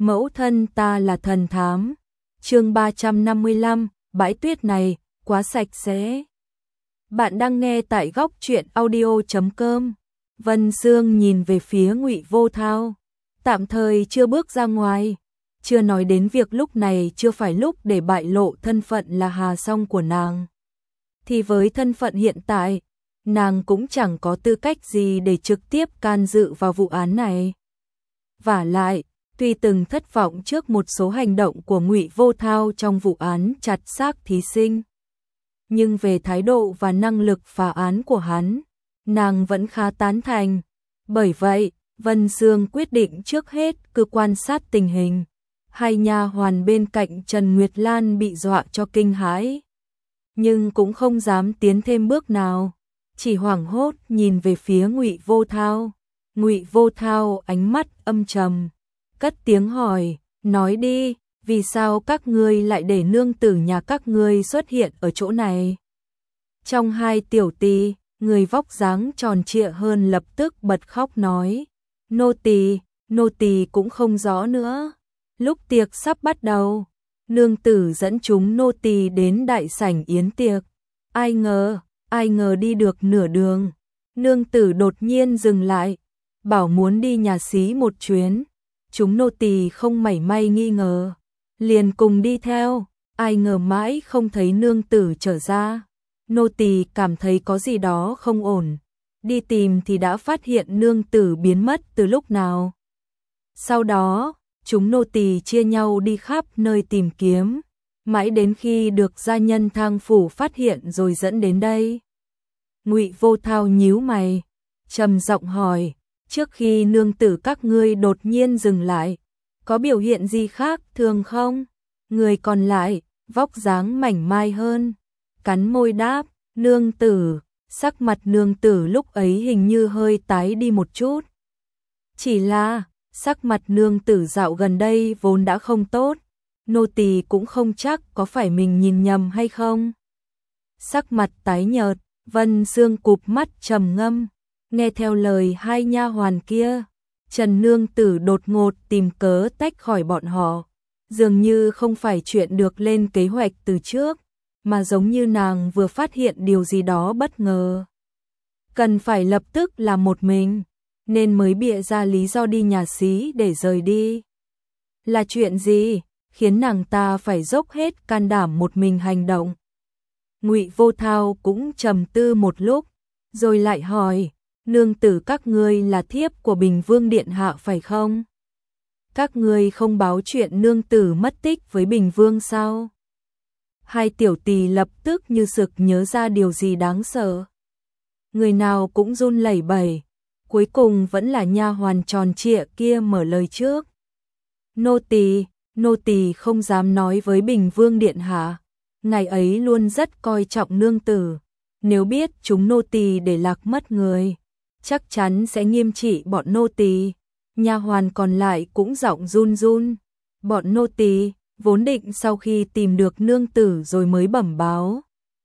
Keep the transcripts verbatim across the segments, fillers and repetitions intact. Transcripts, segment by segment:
Mẫu thân ta là thần thám. Chương ba trăm năm mươi lăm, bãi tuyết này quá sạch sẽ. Bạn đang nghe tại góc truyện audio chấm com. Vân Dương nhìn về phía Ngụy Vô Thao, tạm thời chưa bước ra ngoài, chưa nói đến việc lúc này chưa phải lúc để bại lộ thân phận là Hà Song của nàng. Thì với thân phận hiện tại, nàng cũng chẳng có tư cách gì để trực tiếp can dự vào vụ án này. Vả lại, tuy từng thất vọng trước một số hành động của Ngụy Vô Thao trong vụ án chặt xác thí sinh, nhưng về thái độ và năng lực phá án của hắn, nàng vẫn khá tán thành. Bởi vậy, Vân Dương quyết định trước hết cứ quan sát tình hình. Hai nha hoàn bên cạnh Trần Nguyệt Lan bị dọa cho kinh hãi, nhưng cũng không dám tiến thêm bước nào, chỉ hoảng hốt nhìn về phía Ngụy Vô Thao. Ngụy Vô Thao ánh mắt âm trầm, cất tiếng hỏi, nói đi, vì sao các ngươi lại để nương tử nhà các ngươi xuất hiện ở chỗ này? Trong hai tiểu tỳ, người vóc dáng tròn trịa hơn lập tức bật khóc nói, nô tỳ, nô tỳ cũng không rõ nữa. Lúc tiệc sắp bắt đầu, nương tử dẫn chúng nô tỳ đến đại sảnh yến tiệc. Ai ngờ, ai ngờ đi được nửa đường, nương tử đột nhiên dừng lại, bảo muốn đi nhà xí một chuyến. Chúng nô tỳ không mảy may nghi ngờ, liền cùng đi theo. Ai ngờ mãi không thấy nương tử trở ra, nô tỳ cảm thấy có gì đó không ổn, đi tìm thì đã phát hiện nương tử biến mất từ lúc nào. Sau đó, chúng nô tỳ chia nhau đi khắp nơi tìm kiếm, mãi đến khi được gia nhân Thang phủ phát hiện rồi dẫn đến đây. Ngụy Vô Thao nhíu mày, trầm giọng hỏi, trước khi nương tử các ngươi đột nhiên dừng lại, có biểu hiện gì khác thường không? Người còn lại, vóc dáng mảnh mai hơn, cắn môi đáp, nương tử. Sắc mặt nương tử lúc ấy hình như hơi tái đi một chút. Chỉ là, sắc mặt nương tử dạo gần đây vốn đã không tốt, nô tỳ cũng không chắc có phải mình nhìn nhầm hay không. Sắc mặt tái nhợt, Vân Dương cụp mắt trầm ngâm, nghe theo lời hai nha hoàn kia, Trần nương tử đột ngột tìm cớ tách khỏi bọn họ, dường như không phải chuyện được lên kế hoạch từ trước, mà giống như nàng vừa phát hiện điều gì đó bất ngờ, cần phải lập tức làm một mình, nên mới bịa ra lý do đi nhà xí để rời đi. Là chuyện gì khiến nàng ta phải dốc hết can đảm một mình hành động? Ngụy Vô Thao cũng trầm tư một lúc, rồi lại hỏi, nương tử các ngươi là thiếp của Bình Vương điện hạ phải không? Các ngươi không báo chuyện nương tử mất tích với Bình Vương sao? Hai tiểu tỳ lập tức như sực nhớ ra điều gì đáng sợ. Người nào cũng run lẩy bẩy, cuối cùng vẫn là nha hoàn tròn trịa kia mở lời trước. Nô tỳ, nô tỳ không dám nói với Bình Vương điện hạ, ngài ấy luôn rất coi trọng nương tử, nếu biết chúng nô tỳ để lạc mất người, chắc chắn sẽ nghiêm trị bọn nô tỳ. Nha hoàn còn lại cũng giọng run run, bọn nô tỳ vốn định sau khi tìm được nương tử rồi mới bẩm báo.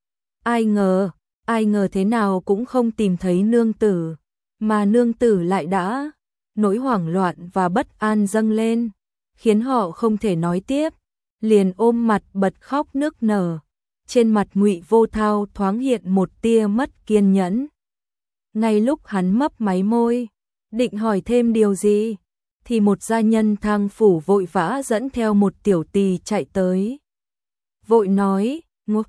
Ai ngờ, ai ngờ thế nào cũng không tìm thấy nương tử, mà nương tử lại đã. Nỗi hoảng loạn và bất an dâng lên, khiến họ không thể nói tiếp, liền ôm mặt bật khóc nức nở. Trên mặt Ngụy Vô Thao thoáng hiện một tia mất kiên nhẫn. Ngay lúc hắn mấp máy môi, định hỏi thêm điều gì, thì một gia nhân Thang phủ vội vã dẫn theo một tiểu tỳ chạy tới. Vội nói,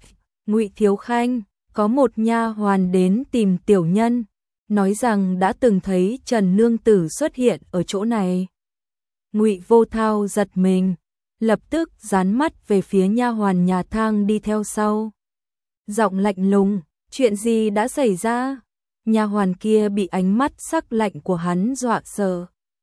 Ngụy thiếu khanh, có một nha hoàn đến tìm tiểu nhân, nói rằng đã từng thấy Trần nương tử xuất hiện ở chỗ này. Ngụy Vô Thao giật mình, lập tức dán mắt về phía nha hoàn nhà Thang đi theo sau. Giọng lạnh lùng, chuyện gì đã xảy ra? Nha hoàn kia bị ánh mắt sắc lạnh của hắn dọa sợ,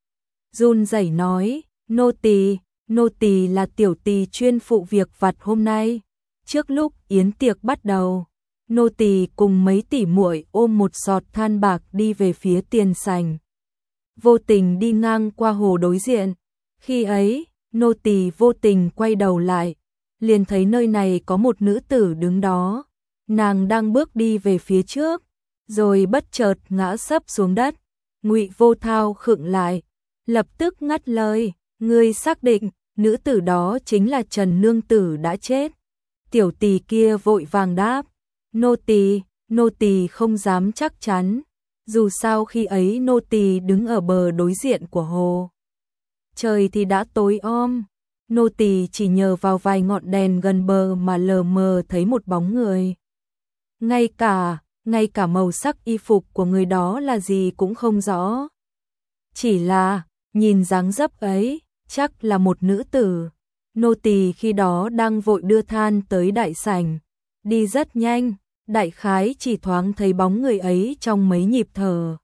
run rẩy nói, nô tỳ, nô tỳ là tiểu tỳ chuyên phụ việc vặt hôm nay. Trước lúc yến tiệc bắt đầu, nô tỳ cùng mấy tỷ muội ôm một giọt than bạc đi về phía tiền sảnh, vô tình đi ngang qua hồ đối diện. Khi ấy, nô tỳ vô tình quay đầu lại, liền thấy nơi này có một nữ tử đứng đó, nàng đang bước đi về phía trước, rồi bất chợt ngã sấp xuống đất. Ngụy Vô Thao khựng lại, lập tức ngắt lời, Ngươi xác định, nữ tử đó chính là Trần Nương Tử đã chết. Tiểu tỳ kia vội vàng đáp, nô tỳ, nô tỳ không dám chắc chắn, dù sao khi ấy nô tỳ đứng ở bờ đối diện của hồ. Trời thì đã tối om, nô tỳ chỉ nhờ vào vài ngọn đèn gần bờ mà lờ mờ thấy một bóng người. Ngay cả, ngay cả màu sắc y phục của người đó là gì cũng không rõ. Chỉ là, nhìn dáng dấp ấy, chắc là một nữ tử. Nô tỳ khi đó đang vội đưa than tới đại sảnh, đi rất nhanh, đại khái chỉ thoáng thấy bóng người ấy trong mấy nhịp thở.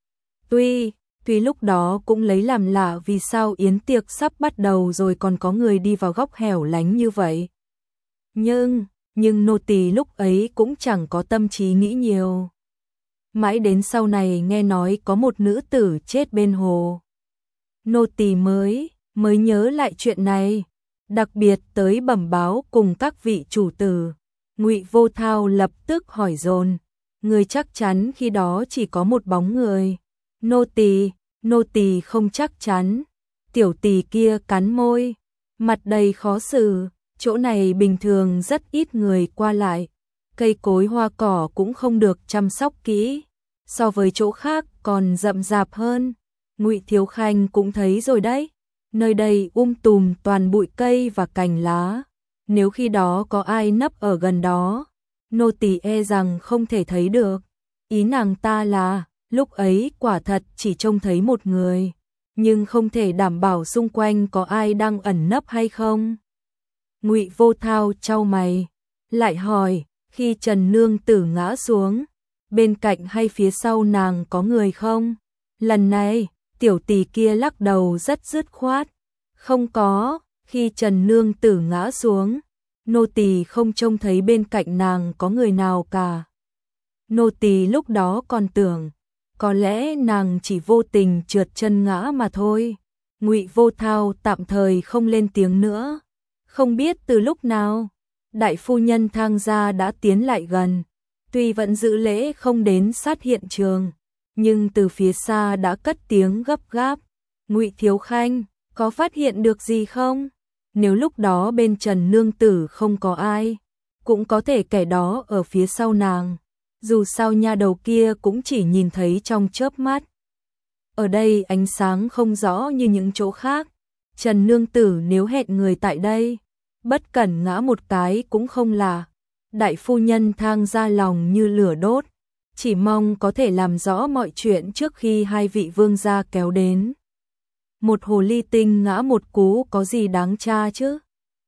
Tuy, tuy lúc đó cũng lấy làm lạ vì sao yến tiệc sắp bắt đầu rồi còn có người đi vào góc hẻo lánh như vậy. Nhưng, nhưng nô tỳ lúc ấy cũng chẳng có tâm trí nghĩ nhiều. Mãi đến sau này nghe nói có một nữ tử chết bên hồ. Nô tỳ mới, mới nhớ lại chuyện này, đặc biệt tới bẩm báo cùng các vị chủ tử. Ngụy Vô Thao lập tức hỏi dồn, người chắc chắn khi đó chỉ có một bóng người. Nô tỳ, nô tỳ không chắc chắn. Tiểu tỳ kia cắn môi, mặt đầy khó xử, chỗ này bình thường rất ít người qua lại, cây cối hoa cỏ cũng không được chăm sóc kỹ, so với chỗ khác còn rậm rạp hơn. Ngụy Thiếu Khanh cũng thấy rồi đấy, nơi đây um tùm toàn bụi cây và cành lá, nếu khi đó có ai nấp ở gần đó, nô tỳ e rằng không thể thấy được. Ý nàng ta là, lúc ấy quả thật chỉ trông thấy một người, nhưng không thể đảm bảo xung quanh có ai đang ẩn nấp hay không. Ngụy Vô Thao chau mày, lại hỏi, khi Trần Nương Tử ngã xuống, bên cạnh hay phía sau nàng có người không? Lần này, tiểu tỳ kia lắc đầu rất dứt khoát, không có, khi Trần Nương Tử ngã xuống, nô tỳ không trông thấy bên cạnh nàng có người nào cả. Nô tỳ lúc đó còn tưởng, có lẽ nàng chỉ vô tình trượt chân ngã mà thôi. Ngụy Vô Thao tạm thời không lên tiếng nữa. Không biết từ lúc nào, đại phu nhân Thang gia đã tiến lại gần, tuy vẫn giữ lễ không đến sát hiện trường, nhưng từ phía xa đã cất tiếng gấp gáp. Ngụy Thiếu Khanh, có phát hiện được gì không? Nếu lúc đó bên Trần Nương Tử không có ai, cũng có thể kẻ đó ở phía sau nàng. Dù sao nha đầu kia cũng chỉ nhìn thấy trong chớp mắt. Ở đây ánh sáng không rõ như những chỗ khác. Trần Nương Tử nếu hẹn người tại đây, bất cẩn ngã một cái cũng không là. Đại phu nhân Thang ra lòng như lửa đốt, chỉ mong có thể làm rõ mọi chuyện trước khi hai vị vương gia kéo đến. Một hồ ly tinh ngã một cú có gì đáng tra chứ?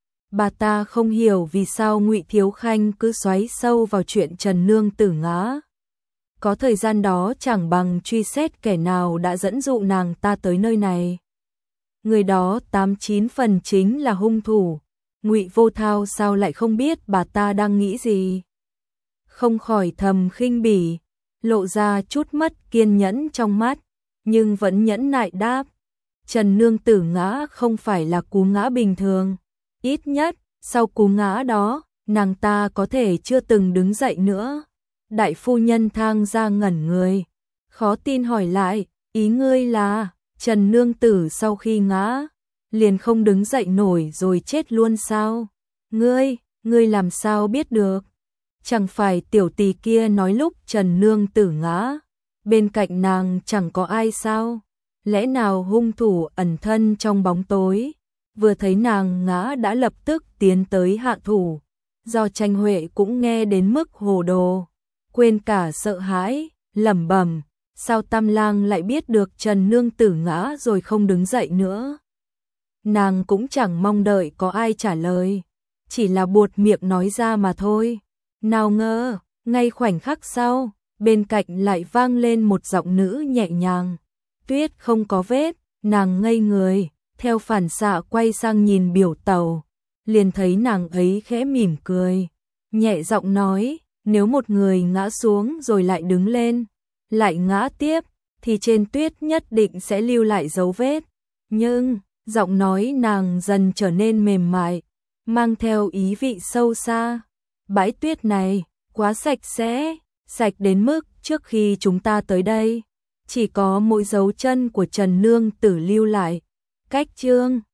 Bà ta không hiểu vì sao Ngụy Thiếu Khanh cứ xoáy sâu vào chuyện Trần Nương Tử ngã. Có thời gian đó chẳng bằng truy xét kẻ nào đã dẫn dụ nàng ta tới nơi này. Người đó tám chín phần chính là hung thủ. Ngụy Vô Thao sao lại không biết bà ta đang nghĩ gì? Không khỏi thầm khinh bỉ, lộ ra chút mất kiên nhẫn trong mắt, nhưng vẫn nhẫn nại đáp. Trần Nương Tử ngã không phải là cú ngã bình thường. Ít nhất, sau cú ngã đó, nàng ta có thể chưa từng đứng dậy nữa. Đại phu nhân Thang ra ngẩn người, khó tin hỏi lại, ý ngươi là, Trần Nương Tử sau khi ngã, liền không đứng dậy nổi rồi chết luôn sao? Ngươi, ngươi làm sao biết được? Chẳng phải tiểu tỳ kia nói lúc Trần Nương Tử ngã, bên cạnh nàng chẳng có ai sao? Lẽ nào hung thủ ẩn thân trong bóng tối, vừa thấy nàng ngã đã lập tức tiến tới hạ thủ? Do Tranh Huệ cũng nghe đến mức hồ đồ, quên cả sợ hãi, lẩm bẩm, sao Tam Lang lại biết được Trần Nương Tử ngã rồi không đứng dậy nữa? Nàng cũng chẳng mong đợi có ai trả lời, chỉ là buột miệng nói ra mà thôi. Nào ngờ, ngay khoảnh khắc sau, bên cạnh lại vang lên một giọng nữ nhẹ nhàng. Tuyết không có vết, nàng ngây người, theo phản xạ quay sang nhìn biểu tàu, liền thấy nàng ấy khẽ mỉm cười, nhẹ giọng nói, nếu một người ngã xuống rồi lại đứng lên, lại ngã tiếp, thì trên tuyết nhất định sẽ lưu lại dấu vết. Nhưng, giọng nói nàng dần trở nên mềm mại, mang theo ý vị sâu xa. Bãi tuyết này, quá sạch sẽ, sạch đến mức trước khi chúng ta tới đây, chỉ có mỗi dấu chân của Trần Nương Tử lưu lại. Cách chương